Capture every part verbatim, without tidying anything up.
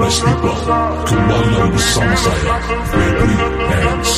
Nice people, kembali bersama saya, Febri Hands.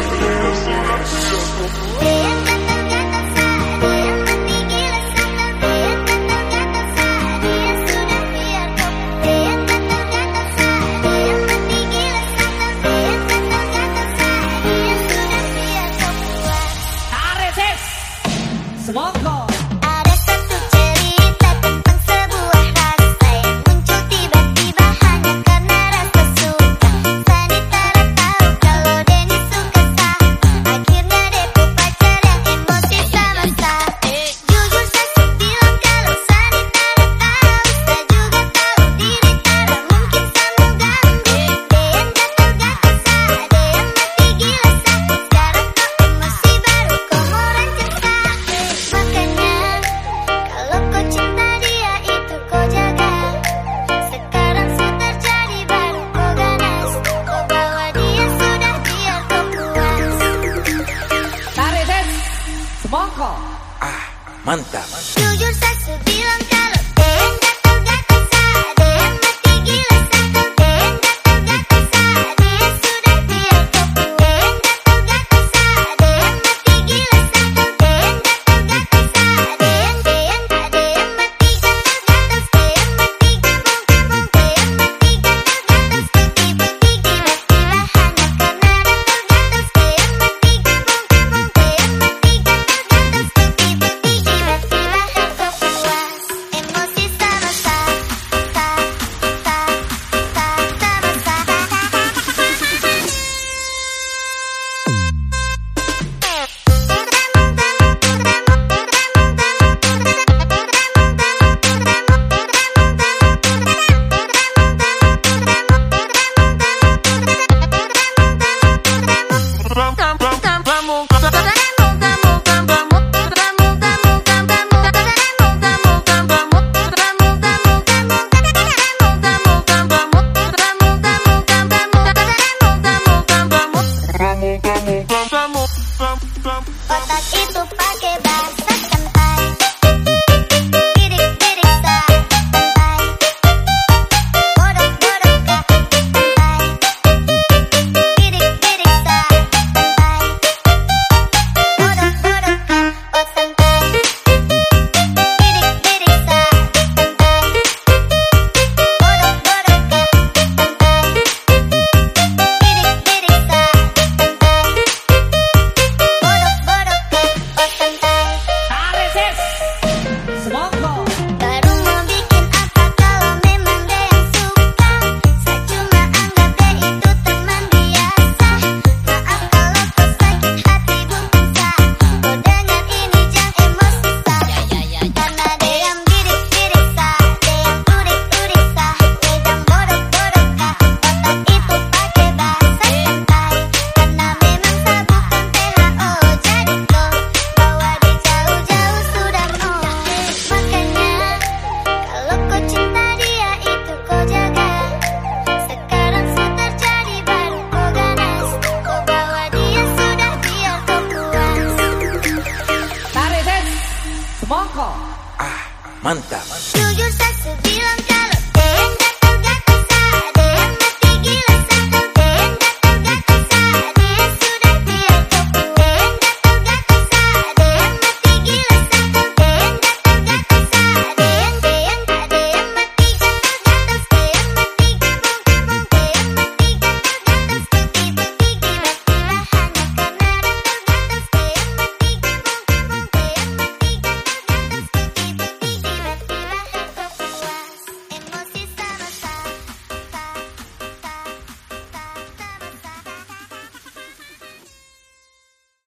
Semongko. Ada satu cerita tentang sebuah rasa yang muncul tiba-tiba hanya karena rasa suka. Sani tak tahu kalau Denny suka sah. Akhirnya Deku pacar yang emosi sama sah. Jujur saya bilang kalau Sani tak tahu. Saya juga tahu diri karena mungkin sama ganggu. Dean gatal-gatal sah, Dean mati gila sah. Sekarang kau emosi baru kau mau rancang sah. Makanya kalau kau cinta dia itu kau jaga. Sekarang sudah jadi baru kau ganas. Kau bawa dia sudah biar kau puas. Tarik ses. Semongko. Ah, mantap. Jujur saya bilang kalau Dean gatal-gatal sah, Dean mati gila sah. Dean gatal-gatal sah, dia sudah biar kau puas. Dean gatal-gatal sah, Dean mati gila sah. Dean gatal-gatal sah, Dean Dean Dean mati gatal-gatal, Dean mati gabung-gabung, Dean mati gatal-gatal, putih-putih tiba-tiba hanya karena gatal-gatal, Dean mati gabung-gabung, Dean mati gatal-gatal, putih-putih tiba-tiba kau puas. Emosi sama sah, sah, sah, sah, sama sah. Otak itu pakai bahasa santai. Bidik-bidik sah, santai. Bodoh-bodoh kah, santai. Bidik-bidik sah, santai. Bodoh-bodoh kah, oh santai. Bidik-bidik sah, santai. Bodoh-bodoh kah, santai. Bidik-bidik sah, santai. Bodoh-bodoh kah, oh santai. Tarik ses. Semongko. Baru mau bikin apa kalau memang dia yang suka. Saya cuma anggap dia itu teman biasa. Maaf kalau kau sakit hati bukan sah. Kau dengar ini jangan emosi sah. Karena dia yang bidik-bidik sah, dia yang udik-udik sah. Dia yang bodoh-bodoh kah, otak itu pakai bahasa santai. Karena memang sah bukan T H O, jadi kau bawa dia jauh-jauh sudah mau. Makanya kalau kau cinta dia itu kau jaga. Sekarang sudah jadi baru kau ganas. Kau bawa dia sudah biar kau puas. Tarik ses. Semongko. Ah, mantap. Jujur saya